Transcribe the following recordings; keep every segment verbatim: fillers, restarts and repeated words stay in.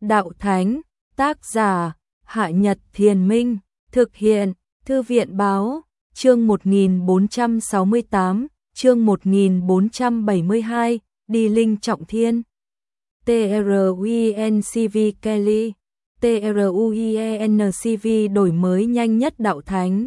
Đạo Thánh, tác giả, Hạ Nhật Thiền Minh, thực hiện, Thư viện Báo, chương một nghìn bốn trăm sáu mươi tám, chương một nghìn bốn trăm bảy mươi hai, đi Linh Trọng Thiên. tê rờ u en xê vê Kelly, tê rờ u en xê vê đổi mới nhanh nhất Đạo Thánh.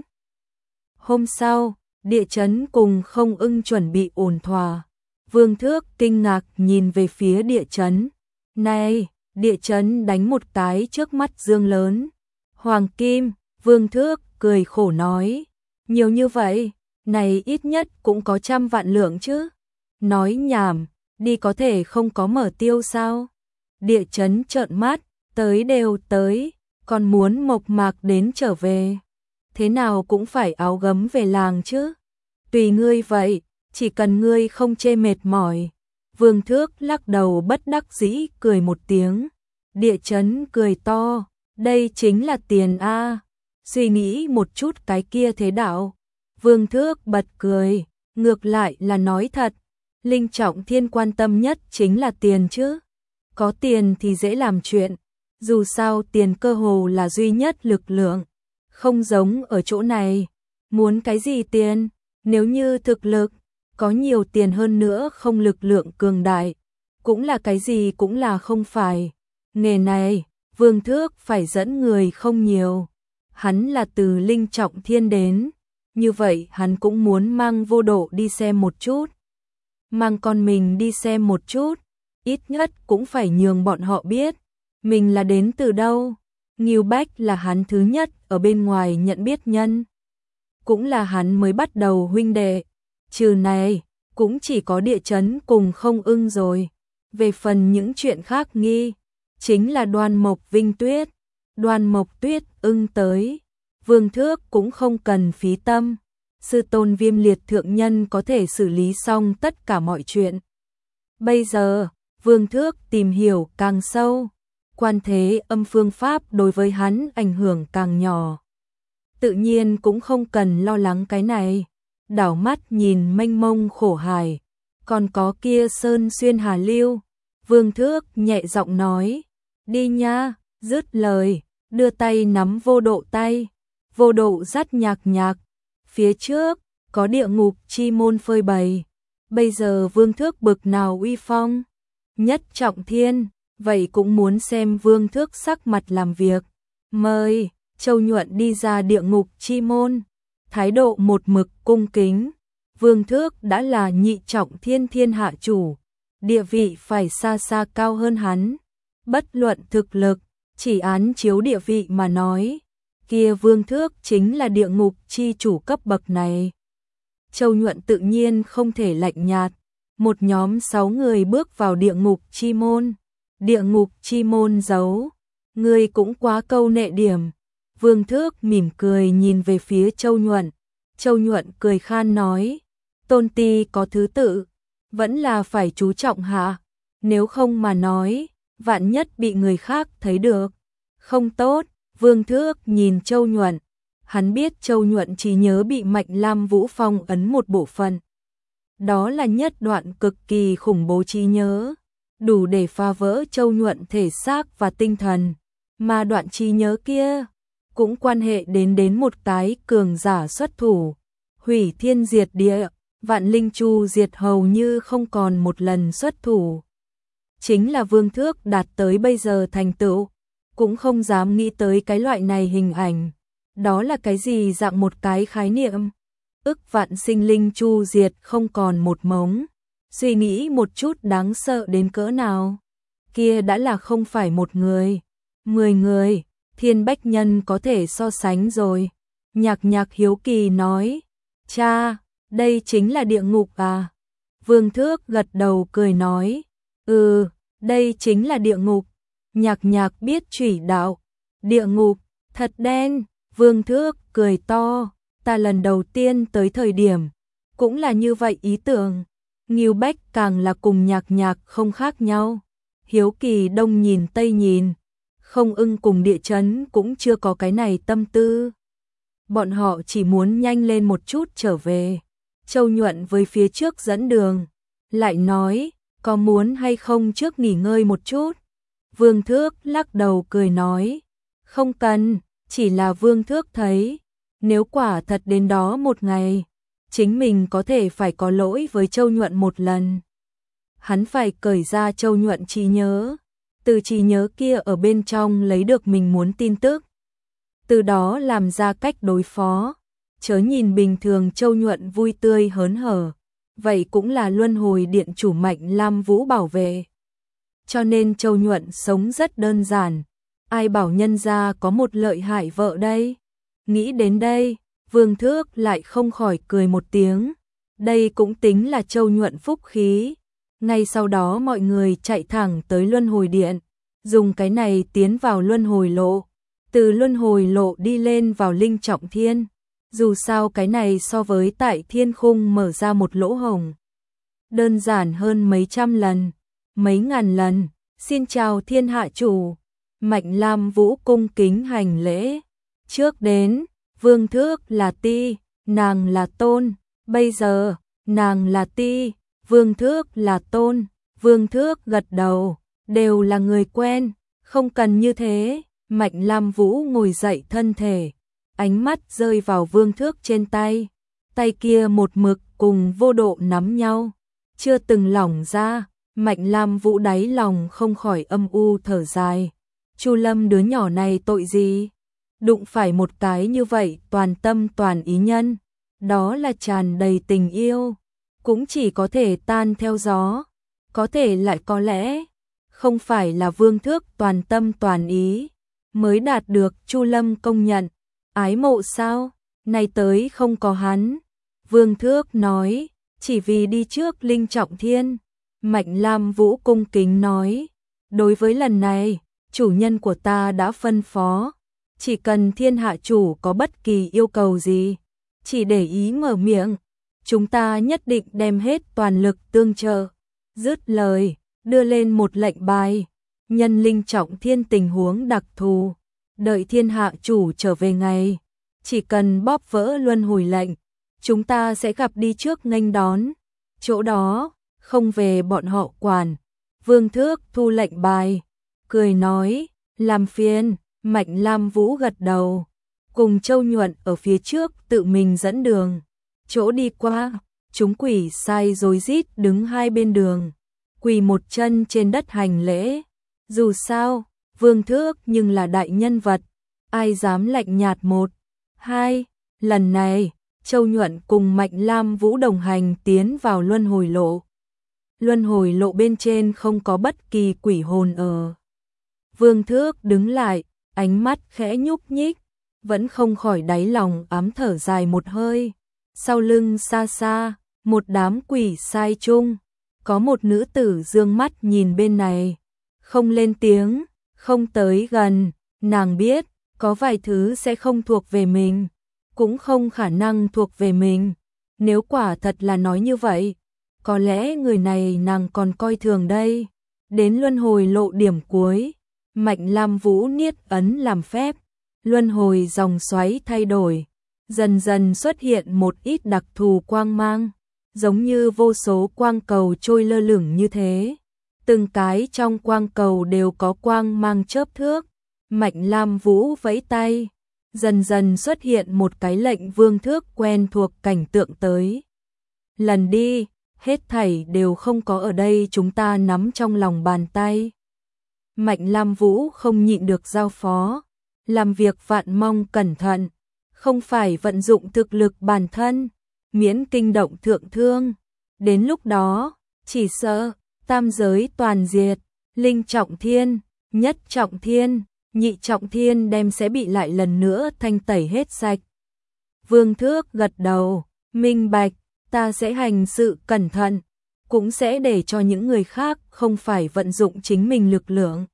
Hôm sau, địa chấn cùng Không Ưng chuẩn bị ổn thỏa. Vương Thước kinh ngạc nhìn về phía địa chấn. Này, địa chấn đánh một cái trước mắt dương lớn. Hoàng kim, Vương Thước cười khổ nói. Nhiều như vậy, này ít nhất cũng có trăm vạn lượng chứ. Nói nhảm, đi có thể không có mở tiêu sao? Địa chấn trợn mắt, tới đều tới, còn muốn mộc mạc đến trở về. Thế nào cũng phải áo gấm về làng chứ. Tùy ngươi vậy, chỉ cần ngươi không chê mệt mỏi. Vương Thước lắc đầu bất đắc dĩ cười một tiếng. Địa chấn cười to, đây chính là tiền a. Suy nghĩ một chút cái kia thế đạo. Vương Thước bật cười, ngược lại là nói thật. Linh Trọng Thiên quan tâm nhất chính là tiền chứ. Có tiền thì dễ làm chuyện. Dù sao tiền cơ hồ là duy nhất lực lượng. Không giống ở chỗ này. Muốn cái gì tiền? Nếu như thực lực, có nhiều tiền hơn nữa không lực lượng cường đại. Cũng là cái gì cũng là không phải. Nghề này, Vương Thước phải dẫn người không nhiều. Hắn là từ Linh Trọng Thiên đến. Như vậy hắn cũng muốn mang Vô Độ đi xem một chút. Mang con mình đi xem một chút. Ít nhất cũng phải nhường bọn họ biết. Mình là đến từ đâu. Ngưu Bách là hắn thứ nhất ở bên ngoài nhận biết nhân. Cũng là hắn mới bắt đầu huynh đệ. Trừ này, cũng chỉ có địa chấn cùng Không Ưng rồi. Về phần những chuyện khác nghi, chính là Đoan Mộc Vinh Tuyết. Đoan Mộc Tuyết ưng tới. Vương Thước cũng không cần phí tâm. Sư tôn Viêm Liệt thượng nhân có thể xử lý xong tất cả mọi chuyện. Bây giờ, Vương Thước tìm hiểu càng sâu. Quan thế âm phương pháp đối với hắn ảnh hưởng càng nhỏ. Tự nhiên cũng không cần lo lắng cái này. Đảo mắt nhìn mênh mông khổ hải. Còn có kia sơn xuyên hà lưu. Vương Thước nhẹ giọng nói. Đi nha, dứt lời. Đưa tay nắm Vô Độ tay. Vô Độ dắt nhạc nhạc. Phía trước, có địa ngục chi môn phơi bày. Bây giờ Vương Thước bực nào uy phong. Nhất Trọng Thiên. Vậy cũng muốn xem Vương Thước sắc mặt làm việc. Mời, Châu Nhuận đi ra địa ngục chi môn. Thái độ một mực cung kính. Vương Thước đã là nhị trọng thiên thiên hạ chủ. Địa vị phải xa xa cao hơn hắn. Bất luận thực lực, chỉ án chiếu địa vị mà nói. Kia Vương Thước chính là địa ngục chi chủ cấp bậc này. Châu Nhuận tự nhiên không thể lạnh nhạt. Một nhóm sáu người bước vào địa ngục chi môn. Địa ngục chi môn giấu. Người cũng quá câu nệ điểm. Vương Thước mỉm cười nhìn về phía Châu Nhuận. Châu Nhuận cười khan nói. Tôn ti có thứ tự. Vẫn là phải chú trọng hạ. Nếu không mà nói. Vạn nhất bị người khác thấy được. Không tốt. Vương Thước nhìn Châu Nhuận. Hắn biết Châu Nhuận chỉ nhớ bị Mạnh Lam Vũ phong ấn một bộ phận. Đó là nhất đoạn cực kỳ khủng bố trí nhớ. Đủ để phá vỡ Châu Nhuận thể xác và tinh thần. Mà đoạn trí nhớ kia cũng quan hệ đến đến một cái cường giả xuất thủ. Hủy thiên diệt địa, vạn linh chu diệt hầu như không còn một lần xuất thủ. Chính là Vương Thước đạt tới bây giờ thành tựu. Cũng không dám nghĩ tới cái loại này hình ảnh. Đó là cái gì dạng một cái khái niệm. Ức vạn sinh linh chu diệt không còn một mống. Suy nghĩ một chút đáng sợ đến cỡ nào. Kia đã là không phải một người. Mười người, Thiên Bách Nhân có thể so sánh rồi. Nhạc Nhạc hiếu kỳ nói. Cha, đây chính là địa ngục à? Vương Thước gật đầu cười nói. Ừ, đây chính là địa ngục. Nhạc Nhạc biết chủy đạo. Địa ngục, thật đen. Vương Thước cười to. Ta lần đầu tiên tới thời điểm. Cũng là như vậy ý tưởng. Ngưu Bách càng là cùng Nhạc Nhạc không khác nhau. Hiếu kỳ đông nhìn tây nhìn. Không Ưng cùng địa chấn cũng chưa có cái này tâm tư. Bọn họ chỉ muốn nhanh lên một chút trở về. Châu Nhuận với phía trước dẫn đường. Lại nói, có muốn hay không trước nghỉ ngơi một chút. Vương Thước lắc đầu cười nói, không cần, chỉ là Vương Thước thấy, nếu quả thật đến đó một ngày, chính mình có thể phải có lỗi với Châu Nhuận một lần. Hắn phải cởi ra Châu Nhuận trí nhớ, từ trí nhớ kia ở bên trong lấy được mình muốn tin tức, từ đó làm ra cách đối phó. Chớ nhìn bình thường Châu Nhuận vui tươi hớn hở, vậy cũng là luân hồi điện chủ Mạnh Lam Vũ bảo vệ. Cho nên Châu Nhuận sống rất đơn giản, ai bảo nhân gia có một lợi hại vợ đây. Nghĩ đến đây, Vương Thước lại không khỏi cười một tiếng, đây cũng tính là Châu Nhuận phúc khí. Ngay sau đó mọi người chạy thẳng tới luân hồi điện, dùng cái này tiến vào luân hồi lộ, từ luân hồi lộ đi lên vào linh trọng thiên. Dù sao cái này so với tại thiên khung mở ra một lỗ hổng, đơn giản hơn mấy trăm lần, mấy ngàn lần. Xin chào thiên hạ chủ. Mạnh Lam Vũ cung kính hành lễ. Trước đến, Vương Thước là ti, nàng là tôn. Bây giờ, nàng là ti, Vương Thước là tôn. Vương Thước gật đầu, đều là người quen, không cần như thế. Mạnh Lam Vũ ngồi dậy thân thể, ánh mắt rơi vào Vương Thước trên tay, tay kia một mực cùng vô độ nắm nhau, chưa từng lỏng ra. Mạnh Lam Vũ đáy lòng không khỏi âm u thở dài, Chu Lâm đứa nhỏ này tội gì, đụng phải một cái như vậy toàn tâm toàn ý nhân, đó là tràn đầy tình yêu, cũng chỉ có thể tan theo gió, có thể lại có lẽ không phải là Vương Thước toàn tâm toàn ý mới đạt được Chu Lâm công nhận. Ái mộ sao? Nay tới không có hắn. Vương Thước nói, chỉ vì đi trước linh trọng thiên. Mạnh Lam Vũ cung kính nói, đối với lần này, chủ nhân của ta đã phân phó, chỉ cần thiên hạ chủ có bất kỳ yêu cầu gì, chỉ để ý mở miệng, chúng ta nhất định đem hết toàn lực tương trợ. Dứt lời, đưa lên một lệnh bài, nhân linh trọng thiên tình huống đặc thù, đợi thiên hạ chủ trở về ngày, chỉ cần bóp vỡ luân hồi lệnh, chúng ta sẽ gặp đi trước nghênh đón, chỗ đó không về bọn họ quản. Vương Thước thu lệnh bài, cười nói, làm phiền. Mạnh Lam Vũ gật đầu, cùng Châu Nhuận ở phía trước tự mình dẫn đường. Chỗ đi qua, chúng quỷ sai rối rít đứng hai bên đường, quỳ một chân trên đất hành lễ. Dù sao, Vương Thước nhưng là đại nhân vật, ai dám lạnh nhạt một, hai. Lần này, Châu Nhuận cùng Mạnh Lam Vũ đồng hành tiến vào luân hồi lộ. Luân hồi lộ bên trên không có bất kỳ quỷ hồn ở. Vương Thước đứng lại, ánh mắt khẽ nhúc nhích, vẫn không khỏi đáy lòng ám thở dài một hơi. Sau lưng xa xa, một đám quỷ sai chung, có một nữ tử dương mắt nhìn bên này, không lên tiếng, không tới gần. Nàng biết, có vài thứ sẽ không thuộc về mình, cũng không khả năng thuộc về mình. Nếu quả thật là nói như vậy, có lẽ người này nàng còn coi thường đây. Đến luân hồi lộ điểm cuối, Mạnh Lam Vũ niết ấn làm phép, luân hồi dòng xoáy thay đổi, dần dần xuất hiện một ít đặc thù quang mang, giống như vô số quang cầu trôi lơ lửng như thế. Từng cái trong quang cầu đều có quang mang chớp thước. Mạnh Lam Vũ vẫy tay, dần dần xuất hiện một cái lệnh Vương Thước quen thuộc cảnh tượng tới. Lần đi, hết thảy đều không có ở đây chúng ta nắm trong lòng bàn tay. Mạnh Lam Vũ không nhịn được giao phó, làm việc vạn mong cẩn thận, không phải vận dụng thực lực bản thân, miễn kinh động thượng thương. Đến lúc đó, chỉ sợ tam giới toàn diệt, linh trọng thiên, nhất trọng thiên, nhị trọng thiên đem sẽ bị lại lần nữa thanh tẩy hết sạch. Vương Thước gật đầu, minh bạch, ta sẽ hành sự cẩn thận, cũng sẽ để cho những người khác không phải vận dụng chính mình lực lượng.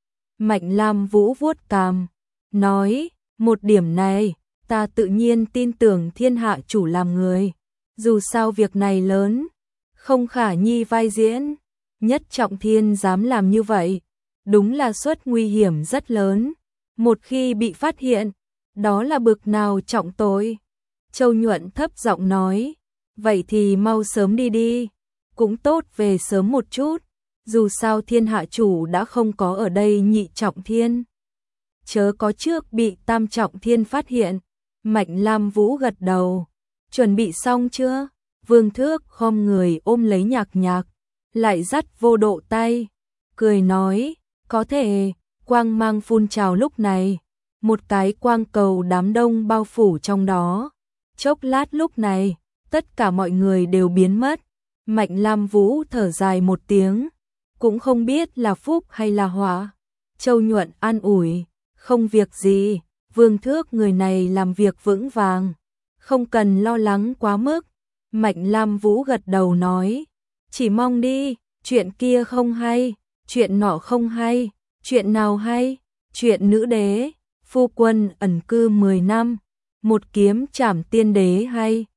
Mạnh Lam Vũ vuốt cằm, nói, một điểm này, ta tự nhiên tin tưởng thiên hạ chủ làm người. Dù sao việc này lớn, không khả nhi vai diễn, nhất trọng thiên dám làm như vậy, đúng là suất nguy hiểm rất lớn. Một khi bị phát hiện, đó là bực nào trọng tội. Châu Nhuận thấp giọng nói, vậy thì mau sớm đi đi, cũng tốt về sớm một chút. Dù sao thiên hạ chủ đã không có ở đây nhị trọng thiên. Chớ có trước bị tam trọng thiên phát hiện. Mạnh Lam Vũ gật đầu. Chuẩn bị xong chưa? Vương Thước khom người ôm lấy Nhạc Nhạc, lại dắt vô độ tay, cười nói, có thể. Quang mang phun trào lúc này, một cái quang cầu đám đông bao phủ trong đó. Chốc lát lúc này, tất cả mọi người đều biến mất. Mạnh Lam Vũ thở dài một tiếng, cũng không biết là phúc hay là họa. Châu Nhuận an ủi, không việc gì, Vương Thước người này làm việc vững vàng, không cần lo lắng quá mức. Mạnh Lam Vũ gật đầu nói, chỉ mong đi, chuyện kia không hay, chuyện nọ không hay, chuyện nào hay, chuyện nữ đế, phu quân ẩn cư mười năm, một kiếm trảm tiên đế hay.